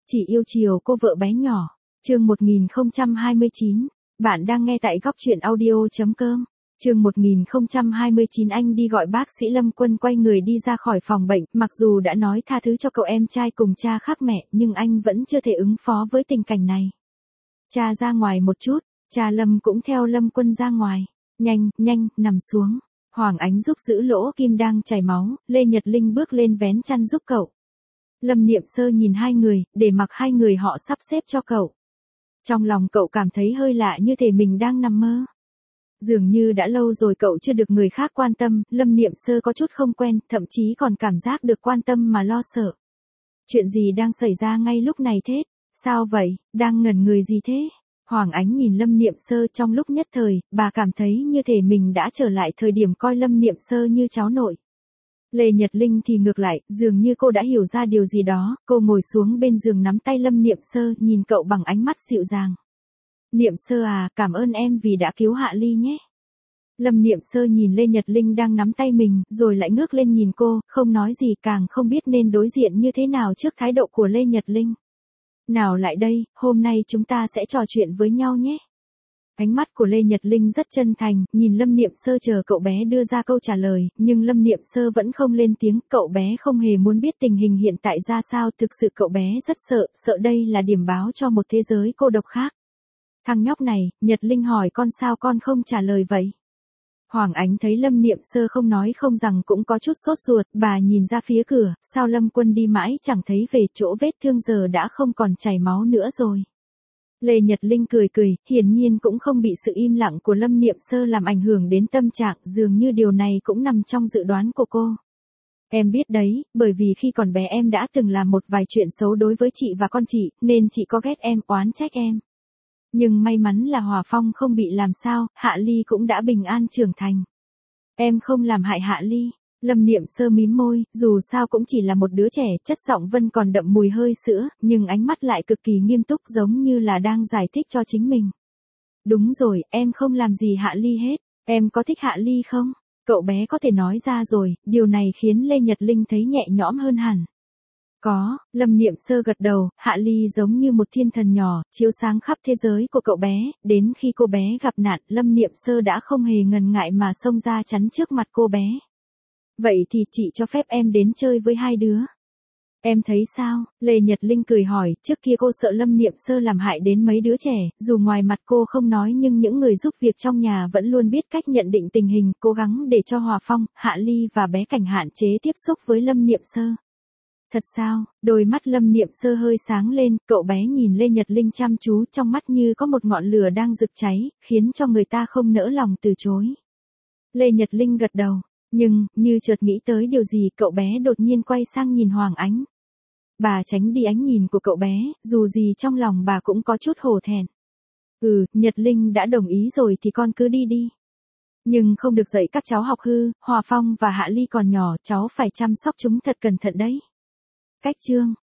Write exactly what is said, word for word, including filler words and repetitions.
Chỉ yêu chiều cô vợ bé nhỏ. Chương một nghìn không trăm hai mươi chín. Bạn đang nghe tại góc truyện audio.com. Chương một nghìn không trăm hai mươi chín. Anh đi gọi bác sĩ Lâm Quân quay người đi ra khỏi phòng bệnh, mặc dù đã nói tha thứ cho cậu em trai cùng cha khác mẹ, nhưng anh vẫn chưa thể ứng phó với tình cảnh này. Cha ra ngoài một chút, cha Lâm cũng theo Lâm Quân ra ngoài. Nhanh, nhanh, nằm xuống. Hoàng Ánh giúp giữ lỗ kim đang chảy máu, Lê Nhật Linh bước lên vén chăn giúp cậu. Lâm Niệm Sơ nhìn hai người, để mặc hai người họ sắp xếp cho cậu. Trong lòng cậu cảm thấy hơi lạ, như thể mình đang nằm mơ. Dường như đã lâu rồi cậu chưa được người khác quan tâm, Lâm Niệm Sơ có chút không quen, thậm chí còn cảm giác được quan tâm mà lo sợ. Chuyện gì đang xảy ra ngay lúc này thế? Sao vậy, đang ngẩn người gì thế? Hoàng Ánh nhìn Lâm Niệm Sơ, trong lúc nhất thời, bà cảm thấy như thể mình đã trở lại thời điểm coi Lâm Niệm Sơ như cháu nội. Lê Nhật Linh thì ngược lại, dường như cô đã hiểu ra điều gì đó, cô ngồi xuống bên giường nắm tay Lâm Niệm Sơ, nhìn cậu bằng ánh mắt dịu dàng. Niệm Sơ à, cảm ơn em vì đã cứu Hạ Ly nhé. Lâm Niệm Sơ nhìn Lê Nhật Linh đang nắm tay mình, rồi lại ngước lên nhìn cô, không nói gì, càng không biết nên đối diện như thế nào trước thái độ của Lê Nhật Linh. Nào lại đây, hôm nay chúng ta sẽ trò chuyện với nhau nhé. Ánh mắt của Lê Nhật Linh rất chân thành, nhìn Lâm Niệm Sơ chờ cậu bé đưa ra câu trả lời, nhưng Lâm Niệm Sơ vẫn không lên tiếng, cậu bé không hề muốn biết tình hình hiện tại ra sao, thực sự cậu bé rất sợ, sợ đây là điểm báo cho một thế giới cô độc khác. Thằng nhóc này, Nhật Linh hỏi con sao con không trả lời vậy? Hoàng Ánh thấy Lâm Niệm Sơ không nói không rằng cũng có chút sốt ruột, bà nhìn ra phía cửa, sao Lâm Quân đi mãi chẳng thấy về, chỗ vết thương giờ đã không còn chảy máu nữa rồi. Lê Nhật Linh cười cười, hiển nhiên cũng không bị sự im lặng của Lâm Niệm Sơ làm ảnh hưởng đến tâm trạng, dường như điều này cũng nằm trong dự đoán của cô. Em biết đấy, bởi vì khi còn bé em đã từng làm một vài chuyện xấu đối với chị và con chị, nên chị có ghét em, oán trách em. Nhưng may mắn là Hòa Phong không bị làm sao, Hạ Ly cũng đã bình an trưởng thành. Em không làm hại Hạ Ly. Lâm Niệm Sơ mím môi, dù sao cũng chỉ là một đứa trẻ, chất giọng vẫn còn đậm mùi hơi sữa, nhưng ánh mắt lại cực kỳ nghiêm túc, giống như là đang giải thích cho chính mình. Đúng rồi, em không làm gì Hạ Ly hết, em có thích Hạ Ly không? Cậu bé có thể nói ra rồi, điều này khiến Lê Nhật Linh thấy nhẹ nhõm hơn hẳn. Có, Lâm Niệm Sơ gật đầu, Hạ Ly giống như một thiên thần nhỏ, chiếu sáng khắp thế giới của cậu bé, đến khi cô bé gặp nạn, Lâm Niệm Sơ đã không hề ngần ngại mà xông ra chắn trước mặt cô bé. Vậy thì chị cho phép em đến chơi với hai đứa. Em thấy sao? Lê Nhật Linh cười hỏi, trước kia cô sợ Lâm Niệm Sơ làm hại đến mấy đứa trẻ, dù ngoài mặt cô không nói nhưng những người giúp việc trong nhà vẫn luôn biết cách nhận định tình hình, cố gắng để cho Hòa Phong, Hạ Ly và bé Cảnh hạn chế tiếp xúc với Lâm Niệm Sơ. Thật sao? Đôi mắt Lâm Niệm Sơ hơi sáng lên, cậu bé nhìn Lê Nhật Linh chăm chú, trong mắt như có một ngọn lửa đang rực cháy, khiến cho người ta không nỡ lòng từ chối. Lê Nhật Linh gật đầu. Nhưng, như chợt nghĩ tới điều gì, cậu bé đột nhiên quay sang nhìn Hoàng Ánh. Bà tránh đi ánh nhìn của cậu bé, dù gì trong lòng bà cũng có chút hổ thẹn. Ừ, Nhật Linh đã đồng ý rồi thì con cứ đi đi. Nhưng không được dạy các cháu học hư, Hòa Phong và Hạ Ly còn nhỏ, cháu phải chăm sóc chúng thật cẩn thận đấy. Cách chương.